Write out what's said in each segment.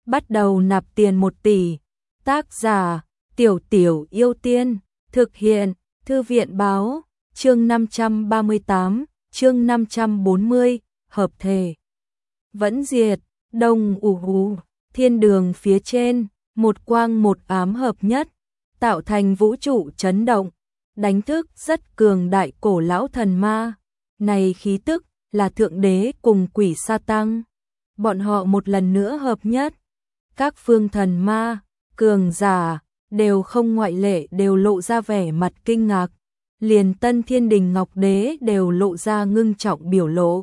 bắt đầu nạp tiền 1 tỷ. Tác giả, Tiểu Tiểu Yêu Tiên, thực hiện, Thư viện báo, chương 538, chương 540, hợp thể. Vẫn diệt, đông thiên đường phía trên, một quang một ám hợp nhất, tạo thành vũ trụ chấn động, đánh thức rất cường đại cổ lão thần ma. Này khí tức là thượng đế cùng quỷ sa tăng. Bọn họ một lần nữa hợp nhất. Các phương thần ma, cường giả, đều không ngoại lệ đều lộ ra vẻ mặt kinh ngạc. Liền Tân Thiên Đình Ngọc Đế đều lộ ra ngưng trọng biểu lộ.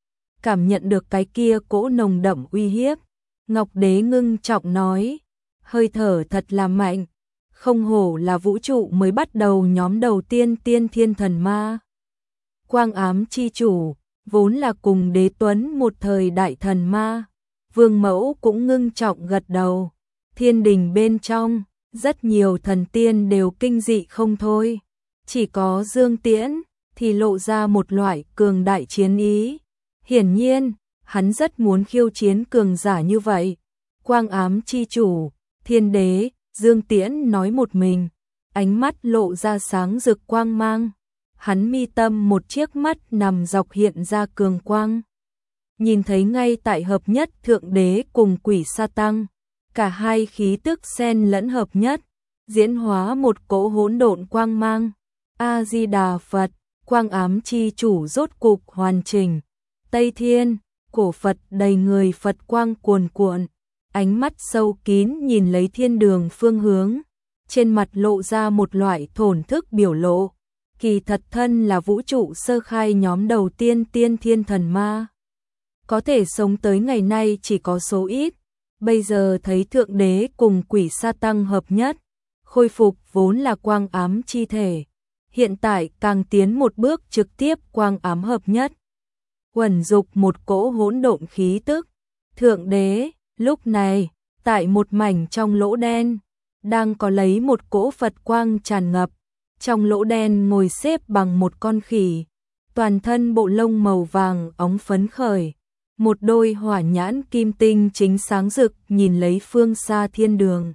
Cảm nhận được cái kia cỗ nồng đậm uy hiếp, Ngọc Đế ngưng trọng nói, hơi thở thật là mạnh, không hổ là vũ trụ mới bắt đầu nhóm đầu tiên tiên thiên thần ma. Quang ám chi chủ, vốn là cùng Đế Tuấn một thời đại thần ma, Vương Mẫu cũng ngưng trọng gật đầu. Thiên đình bên trong, rất nhiều thần tiên đều kinh dị không thôi. Chỉ có Dương Tiễn thì lộ ra một loại cường đại chiến ý. Hiển nhiên, hắn rất muốn khiêu chiến cường giả như vậy. Quang ám chi chủ, thiên đế, Dương Tiễn nói một mình, ánh mắt lộ ra sáng rực quang mang. Hắn mi tâm một chiếc mắt nằm dọc hiện ra cường quang. Nhìn thấy ngay tại hợp nhất thượng đế cùng quỷ sa tăng, cả hai khí tức xen lẫn hợp nhất, diễn hóa một cỗ hỗn độn quang mang. A Di Đà Phật, quang ám chi chủ rốt cục hoàn chỉnh. Tây Thiên, cổ Phật đầy người Phật quang cuồn cuộn, ánh mắt sâu kín nhìn lấy thiên đường phương hướng, trên mặt lộ ra một loại thổn thức biểu lộ. Kỳ thật thân là vũ trụ sơ khai nhóm đầu tiên tiên thiên thần ma. Có thể sống tới ngày nay chỉ có số ít, bây giờ thấy thượng đế cùng quỷ sa tăng hợp nhất, khôi phục vốn là quang ám chi thể. Hiện tại càng tiến một bước trực tiếp quang ám hợp nhất. Quẩn dục một cỗ hỗn độn khí tức. Thượng đế, lúc này, tại một mảnh trong lỗ đen, đang có lấy một cỗ Phật quang tràn ngập. Trong lỗ đen ngồi xếp bằng một con khỉ, toàn thân bộ lông màu vàng óng phấn khởi. Một đôi hỏa nhãn kim tinh chính sáng rực nhìn lấy phương xa thiên đường.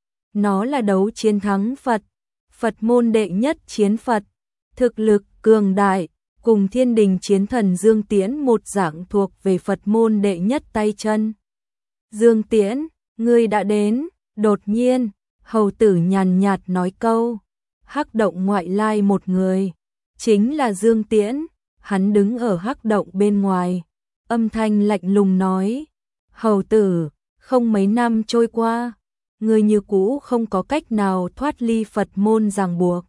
Nó là đấu chiến thắng Phật, Phật môn đệ nhất chiến Phật, thực lực cường đại, cùng thiên đình chiến thần Dương Tiễn một dạng thuộc về Phật môn đệ nhất tay chân. Dương Tiễn, ngươi đã đến, đột nhiên, hầu tử nhàn nhạt nói câu, hắc động ngoại lai một người, chính là Dương Tiễn, hắn đứng ở hắc động bên ngoài, âm thanh lạnh lùng nói, hầu tử, không mấy năm trôi qua, ngươi như cũ không có cách nào thoát ly Phật môn ràng buộc.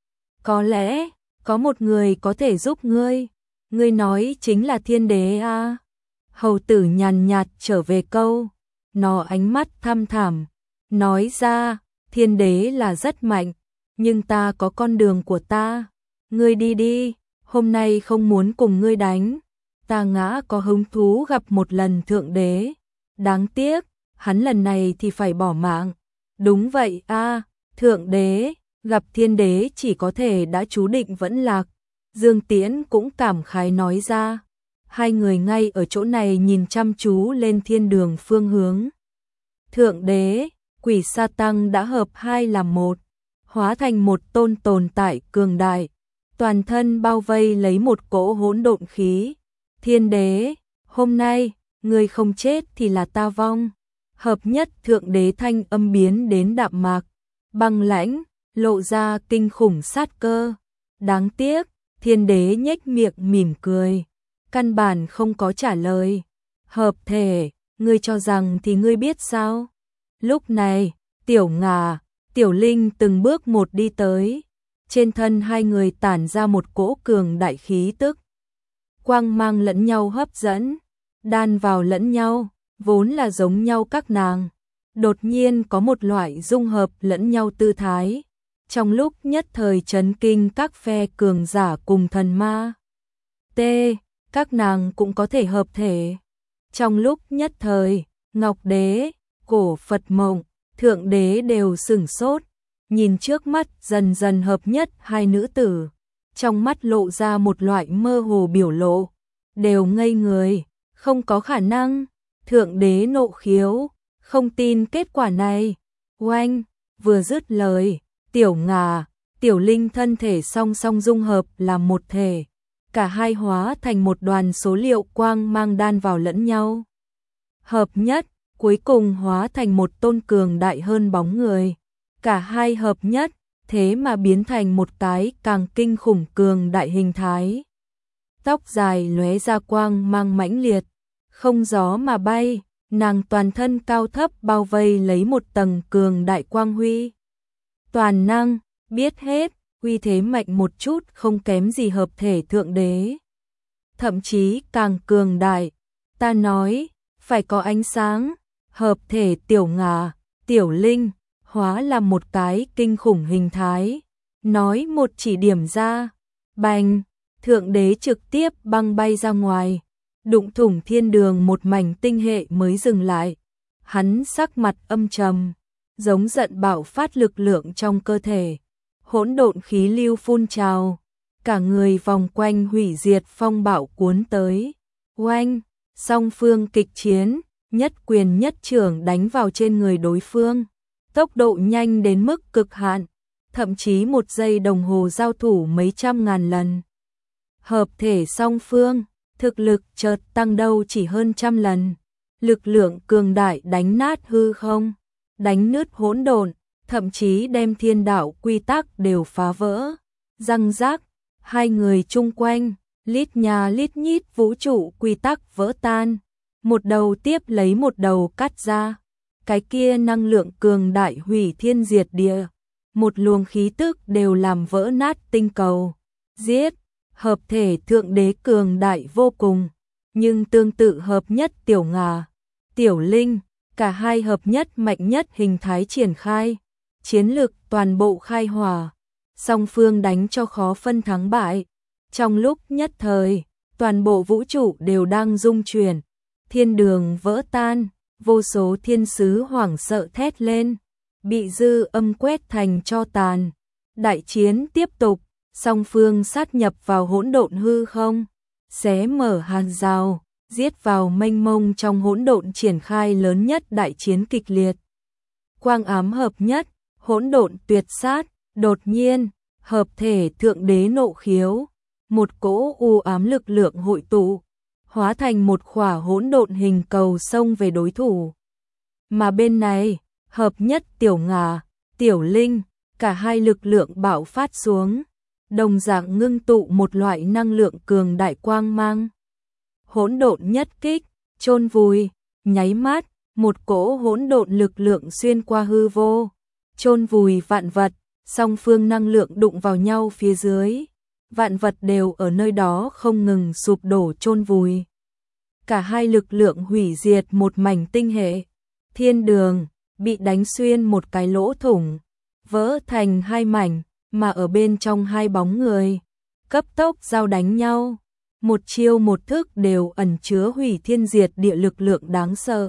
Có lẽ, có một người có thể giúp ngươi nói chính là thiên đế à? Hầu tử nhàn nhạt trở về câu, nó ánh mắt thăm thẳm, nói ra, thiên đế là rất mạnh, nhưng ta có con đường của ta, ngươi đi đi, hôm nay không muốn cùng ngươi đánh, ta ngã có hứng thú gặp một lần thượng đế, đáng tiếc, hắn lần này thì phải bỏ mạng. Đúng vậy a, thượng đế, gặp thiên đế chỉ có thể đã chú định vẫn lạc. Dương Tiễn cũng cảm khái nói ra. Hai người ngay ở chỗ này nhìn chăm chú lên thiên đường phương hướng. Thượng đế, quỷ sa tăng đã hợp hai làm một, hóa thành một tôn tồn tại cường đại, toàn thân bao vây lấy một cỗ hỗn độn khí. Thiên đế, hôm nay, ngươi không chết thì là ta vong. Hợp nhất thượng đế thanh âm biến đến đạm mạc, băng lãnh, lộ ra kinh khủng sát cơ. Đáng tiếc, thiên đế nhếch miệng mỉm cười, căn bản không có trả lời. Hợp thể, ngươi cho rằng thì ngươi biết sao? Lúc này, Tiểu Ngà, Tiểu Linh từng bước một đi tới, trên thân hai người tản ra một cỗ cường đại khí tức. Quang mang lẫn nhau hấp dẫn, đan vào lẫn nhau, vốn là giống nhau các nàng. Đột nhiên có một loại dung hợp lẫn nhau tư thái, trong lúc nhất thời chấn kinh các phe cường giả cùng thần ma. Các nàng cũng có thể hợp thể. Trong lúc nhất thời, Ngọc Đế, Cổ Phật Mộng, Thượng Đế đều sửng sốt, nhìn trước mắt dần dần hợp nhất hai nữ tử, trong mắt lộ ra một loại mơ hồ biểu lộ, đều ngây người, không có khả năng. Thượng Đế nộ khiếu, không tin kết quả này. Oanh, vừa dứt lời, Tiểu Ngà, Tiểu Linh thân thể song song dung hợp làm một thể. Cả hai hóa thành một đoàn số liệu quang mang đan vào lẫn nhau. Hợp nhất, cuối cùng hóa thành một tôn cường đại hơn bóng người. Cả hai hợp nhất, thế mà biến thành một cái càng kinh khủng cường đại hình thái. Tóc dài lóe ra quang mang mãnh liệt, không gió mà bay, nàng toàn thân cao thấp bao vây lấy một tầng cường đại quang huy. Toàn năng, biết hết, uy thế mạnh một chút không kém gì hợp thể thượng đế. Thậm chí càng cường đại, ta nói, phải có ánh sáng, hợp thể Tiểu Ngà, Tiểu Linh, hóa là một cái kinh khủng hình thái. Nói một chỉ điểm ra, bành, thượng đế trực tiếp băng bay ra ngoài, đụng thủng thiên đường một mảnh tinh hệ mới dừng lại. Hắn sắc mặt âm trầm, giống giận bạo phát lực lượng trong cơ thể. Hỗn độn khí lưu phun trào, cả người vòng quanh hủy diệt phong bạo cuốn tới. Oanh, song phương kịch chiến, nhất quyền nhất chưởng đánh vào trên người đối phương. Tốc độ nhanh đến mức cực hạn, thậm chí 1 giây đồng hồ giao thủ mấy trăm ngàn lần. Hợp thể song phương, thực lực chợt tăng đâu chỉ hơn 100 lần. Lực lượng cường đại đánh nát hư không, đánh nứt hỗn độn, thậm chí đem thiên đạo quy tắc đều phá vỡ. Răng rác, hai người chung quanh, lít nhà lít nhít vũ trụ quy tắc vỡ tan, một đầu tiếp lấy một đầu cắt ra. Cái kia năng lượng cường đại hủy thiên diệt địa, một luồng khí tức đều làm vỡ nát tinh cầu. Giết, hợp thể thượng đế cường đại vô cùng, nhưng tương tự hợp nhất Tiểu Ngà, Tiểu Linh, cả hai hợp nhất mạnh nhất hình thái triển khai, chiến lực toàn bộ khai hỏa, song phương đánh cho khó phân thắng bại. Trong lúc nhất thời, toàn bộ vũ trụ đều đang rung chuyển, thiên đường vỡ tan, vô số thiên sứ hoảng sợ thét lên, bị dư âm quét thành tro tàn. Đại chiến tiếp tục, song phương sát nhập vào hỗn độn hư không, xé mở hàn rào, giết vào mênh mông trong hỗn độn triển khai lớn nhất đại chiến kịch liệt. Quang ám hợp nhất, hỗn độn tuyệt sát, đột nhiên, hợp thể thượng đế nộ khiếu, một cỗ u ám lực lượng hội tụ, hóa thành một khỏa hỗn độn hình cầu xông về đối thủ. Mà bên này, hợp nhất Tiểu Ngà, Tiểu Linh, cả hai lực lượng bạo phát xuống, đồng dạng ngưng tụ một loại năng lượng cường đại quang mang. Hỗn độn nhất kích, chôn vùi, nháy mắt, một cỗ hỗn độn lực lượng xuyên qua hư vô, chôn vùi vạn vật, song phương năng lượng đụng vào nhau phía dưới. Vạn vật đều ở nơi đó không ngừng sụp đổ chôn vùi. Cả hai lực lượng hủy diệt một mảnh tinh hệ. Thiên đường bị đánh xuyên một cái lỗ thủng, vỡ thành hai mảnh, mà ở bên trong hai bóng người cấp tốc giao đánh nhau. Một chiêu một thức đều ẩn chứa hủy thiên diệt địa lực lượng đáng sợ.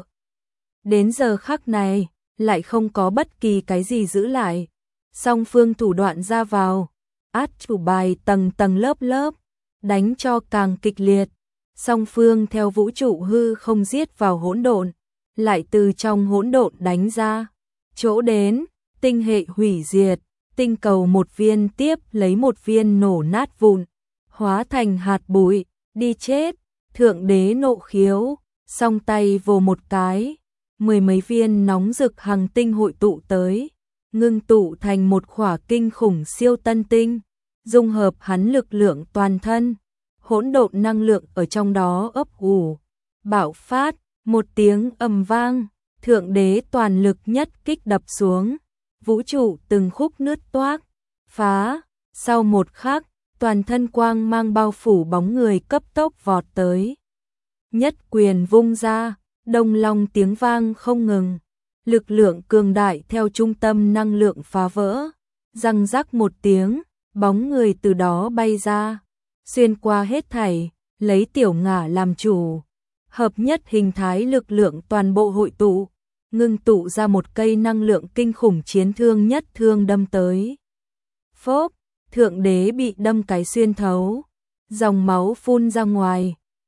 Đến giờ khắc này, lại không có bất kỳ cái gì giữ lại. Song phương thủ đoạn ra vào, át chủ bài tầng tầng lớp lớp, đánh cho càng kịch liệt. Song phương theo vũ trụ hư không giết vào hỗn độn, lại từ trong hỗn độn đánh ra. Chỗ đến, tinh hệ hủy diệt, tinh cầu một viên tiếp lấy một viên nổ nát vụn, hóa thành hạt bụi, đi chết. Thượng đế nộ khiếu, song tay vồ một cái, 10 mấy viên nóng rực hành tinh hội tụ tới, ngưng tụ thành một khỏa kinh khủng siêu tân tinh, dung hợp hắn lực lượng toàn thân, hỗn độn năng lượng ở trong đó ấp ủ, bạo phát, một tiếng ầm vang, thượng đế toàn lực nhất kích đập xuống, vũ trụ từng khúc nứt toác, phá. Sau một khắc, toàn thân quang mang bao phủ bóng người cấp tốc vọt tới. Nhất quyền vung ra, đông long tiếng vang không ngừng, lực lượng cường đại theo trung tâm năng lượng phá vỡ, răng rắc một tiếng, bóng người từ đó bay ra, xuyên qua hết thảy, lấy Tiểu Ngà làm chủ, hợp nhất hình thái lực lượng toàn bộ hội tụ, ngưng tụ ra một cây năng lượng kinh khủng chiến thương nhất thương đâm tới. Phốp, thượng đế bị đâm cái xuyên thấu, dòng máu phun ra ngoài,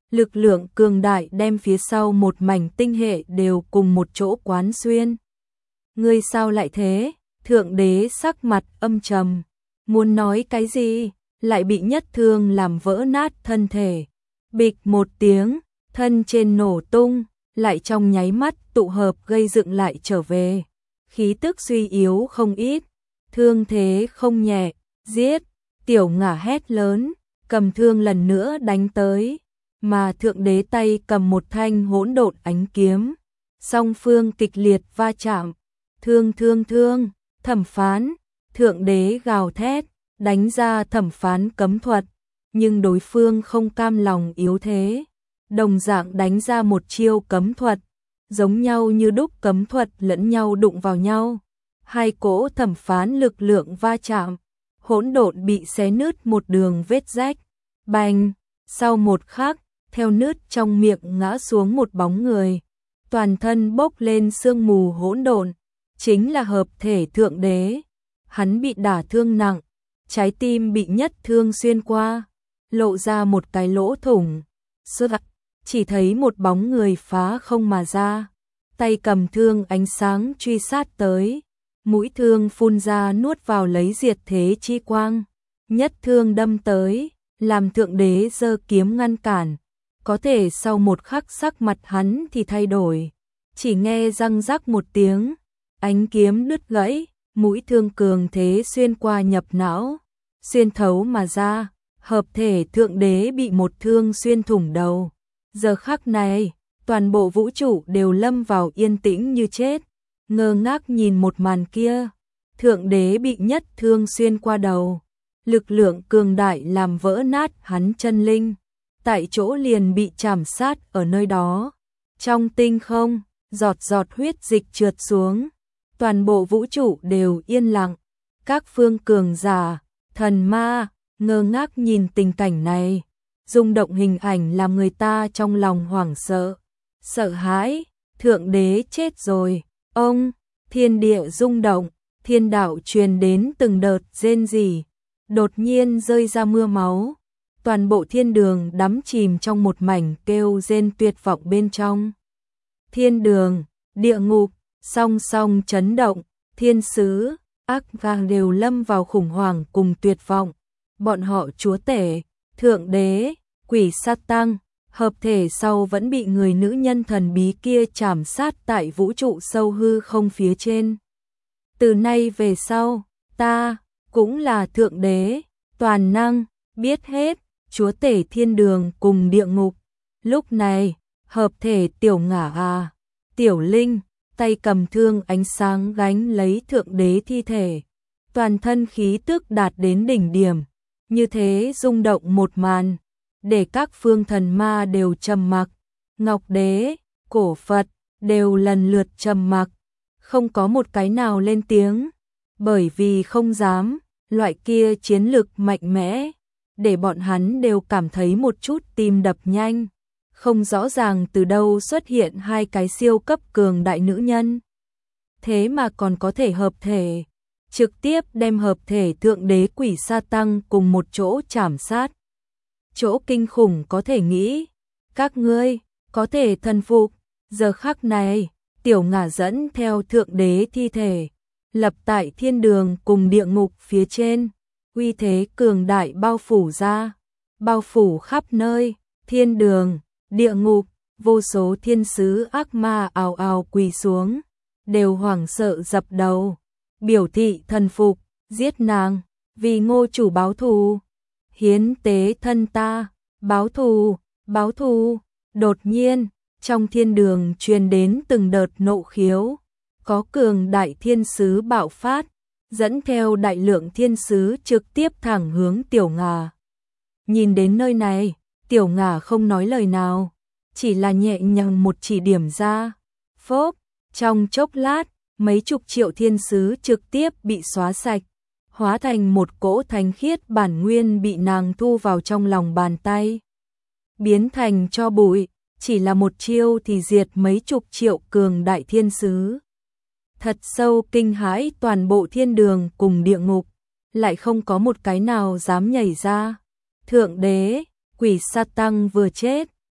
lực lượng cường đại đem phía sau một mảnh tinh hệ đều cùng một chỗ quán xuyên. Ngươi sao lại thế? Thượng đế sắc mặt âm trầm, muốn nói cái gì, lại bị nhất thương làm vỡ nát thân thể. Bịch một tiếng, thân trên nổ tung, lại trong nháy mắt tụ hợp gây dựng lại trở về. Khí tức suy yếu không ít, thương thế không nhẹ, giết, Tiểu Ngả hét lớn, cầm thương lần nữa đánh tới, mà thượng đế tay cầm một thanh hỗn độn ánh kiếm. Song phương kịch liệt va chạm, thương, thẩm phán, thượng đế gào thét, đánh ra thẩm phán cấm thuật, nhưng đối phương không cam lòng yếu thế, đồng dạng đánh ra một chiêu cấm thuật, giống nhau như đúc cấm thuật lẫn nhau đụng vào nhau. Hai cỗ thẩm phán lực lượng va chạm, hỗn độn bị xé nứt một đường vết rách. Bành, sau một khắc, theo nứt trong miệng ngã xuống một bóng người, toàn thân bốc lên sương mù hỗn độn, chính là hợp thể thượng đế. Hắn bị đả thương nặng, trái tim bị nhất thương xuyên qua, lộ ra một cái lỗ thủng. Chỉ thấy một bóng người phá không mà ra, tay cầm thương ánh sáng truy sát tới, mũi thương phun ra nuốt vào lấy diệt thế chi quang, nhất thương đâm tới, làm thượng đế giơ kiếm ngăn cản. Có thể sau một khắc sắc mặt hắn thì thay đổi, chỉ nghe răng rắc một tiếng, ánh kiếm đứt gãy, mũi thương cường thế xuyên qua nhập não, xuyên thấu mà ra, hợp thể thượng đế bị một thương xuyên thủng đầu. Giờ khắc này, toàn bộ vũ trụ đều lâm vào yên tĩnh như chết, ngơ ngác nhìn một màn kia. Thượng đế bị nhất thương xuyên qua đầu, lực lượng cường đại làm vỡ nát hắn chân linh, tại chỗ liền bị chảm sát ở nơi đó. Trong tinh không, giọt giọt huyết dịch trượt xuống, toàn bộ vũ trụ đều yên lặng. Các phương cường giả, thần ma, ngơ ngác nhìn tình cảnh này, rung động hình ảnh làm người ta trong lòng hoảng sợ, sợ hãi. Thượng đế chết rồi, ông, thiên địa rung động, thiên đạo truyền đến từng đợt rên rỉ, đột nhiên rơi ra mưa máu. Toàn bộ thiên đường đắm chìm trong một mảnh kêu rên tuyệt vọng bên trong. Thiên đường, địa ngục, song song chấn động, thiên sứ, ác gang đều lâm vào khủng hoảng cùng tuyệt vọng. Bọn họ chúa tể, thượng đế, quỷ sát tăng, hợp thể sau vẫn bị người nữ nhân thần bí kia chảm sát tại vũ trụ sâu hư không phía trên. Từ nay về sau, ta cũng là thượng đế, toàn năng, biết hết, chúa tể thiên đường cùng địa ngục. Lúc này, hợp thể Tiểu Ngả Tiểu Linh, tay cầm thương ánh sáng gánh lấy thượng đế thi thể, toàn thân khí tức đạt đến đỉnh điểm, như thế rung động một màn, để các phương thần ma đều trầm mặc, Ngọc Đế, Cổ Phật đều lần lượt trầm mặc, không có một cái nào lên tiếng, bởi vì không dám, loại kia chiến lực mạnh mẽ, để bọn hắn đều cảm thấy một chút tim đập nhanh, không rõ ràng từ đâu xuất hiện hai cái siêu cấp cường đại nữ nhân. Thế mà còn có thể hợp thể, trực tiếp đem hợp thể thượng đế quỷ sa tăng cùng một chỗ chảm sát. Chỗ kinh khủng có thể nghĩ, các ngươi có thể thần phục. Giờ khắc này, Tiểu Ngả dẫn theo thượng đế thi thể, lập tại thiên đường cùng địa ngục phía trên, uy thế cường đại bao phủ ra, bao phủ khắp nơi, thiên đường, địa ngục, vô số thiên sứ ác ma ào ào quỳ xuống, đều hoảng sợ dập đầu, biểu thị thần phục, giết nàng, vì Ngô chủ báo thù, hiến tế thân ta, báo thù, báo thù. Đột nhiên, trong thiên đường truyền đến từng đợt nộ khiếu, có cường đại thiên sứ bạo phát, dẫn theo đại lượng thiên sứ trực tiếp thẳng hướng Tiểu Ngả. Nhìn đến nơi này, Tiểu Ngả không nói lời nào, chỉ là nhẹ nhàng một chỉ điểm ra. Phốp, trong chốc lát, mấy chục triệu thiên sứ trực tiếp bị xóa sạch, hóa thành một cỗ thánh khiết bản nguyên bị nàng thu vào trong lòng bàn tay. Biến thành tro bụi, chỉ là một chiêu thì diệt mấy chục triệu cường đại thiên sứ. Thật sâu kinh hãi toàn bộ thiên đường cùng địa ngục, lại không có một cái nào dám nhảy ra. Thượng đế, quỷ sa tăng vừa chết,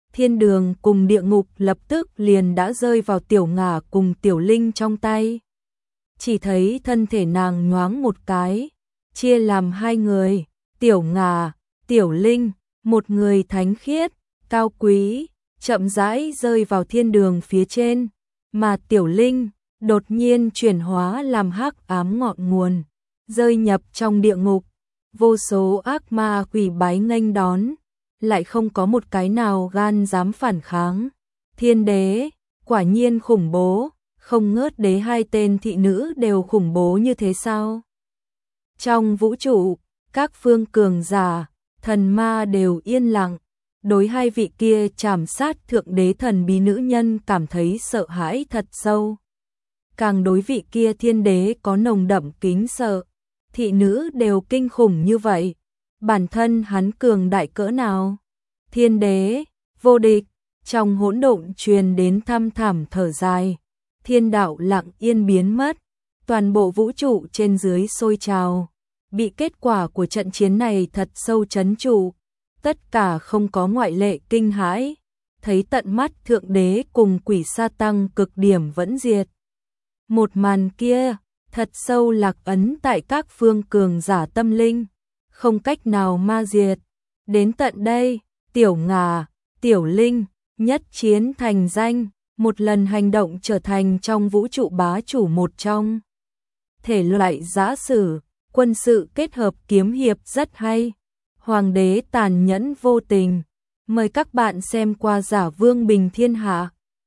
thiên đường cùng địa ngục lập tức liền đã rơi vào Tiểu Ngà cùng Tiểu Linh trong tay. Chỉ thấy thân thể nàng nhoáng một cái, chia làm hai người, Tiểu Ngà, Tiểu Linh, một người thánh khiết, cao quý, chậm rãi rơi vào thiên đường phía trên, mà Tiểu Linh đột nhiên chuyển hóa làm hắc ám ngọn nguồn, rơi nhập trong địa ngục. Vô số ác ma quỷ bái nghênh đón, lại không có một cái nào gan dám phản kháng. Thiên đế, quả nhiên khủng bố, không ngớt đế hai tên thị nữ đều khủng bố như thế sao? Trong vũ trụ, các phương cường giả, thần ma đều yên lặng, đối hai vị kia trảm sát thượng đế thần bí nữ nhân cảm thấy sợ hãi thật sâu. Càng đối vị kia thiên đế có nồng đậm kính sợ, thị nữ đều kinh khủng như vậy, bản thân hắn cường đại cỡ nào? Thiên đế, vô địch, trong hỗn độn truyền đến thăm thẳm thở dài, thiên đạo lặng yên biến mất, toàn bộ vũ trụ trên dưới sôi trào, bị kết quả của trận chiến này thật sâu chấn trụ, tất cả không có ngoại lệ kinh hãi, thấy tận mắt thượng đế cùng quỷ sa tăng cực điểm vẫn diệt. Một màn kia, thật sâu lạc ấn tại các phương cường giả tâm linh, không cách nào ma diệt. Đến tận đây, Tiểu Ngà, Tiểu Linh, nhất chiến thành danh, một lần hành động trở thành trong vũ trụ bá chủ một trong. Thể loại giã sử, quân sự kết hợp kiếm hiệp rất hay. Hoàng đế tàn nhẫn vô tình. Mời các bạn xem qua Giả Vương Bình Thiên Hạ.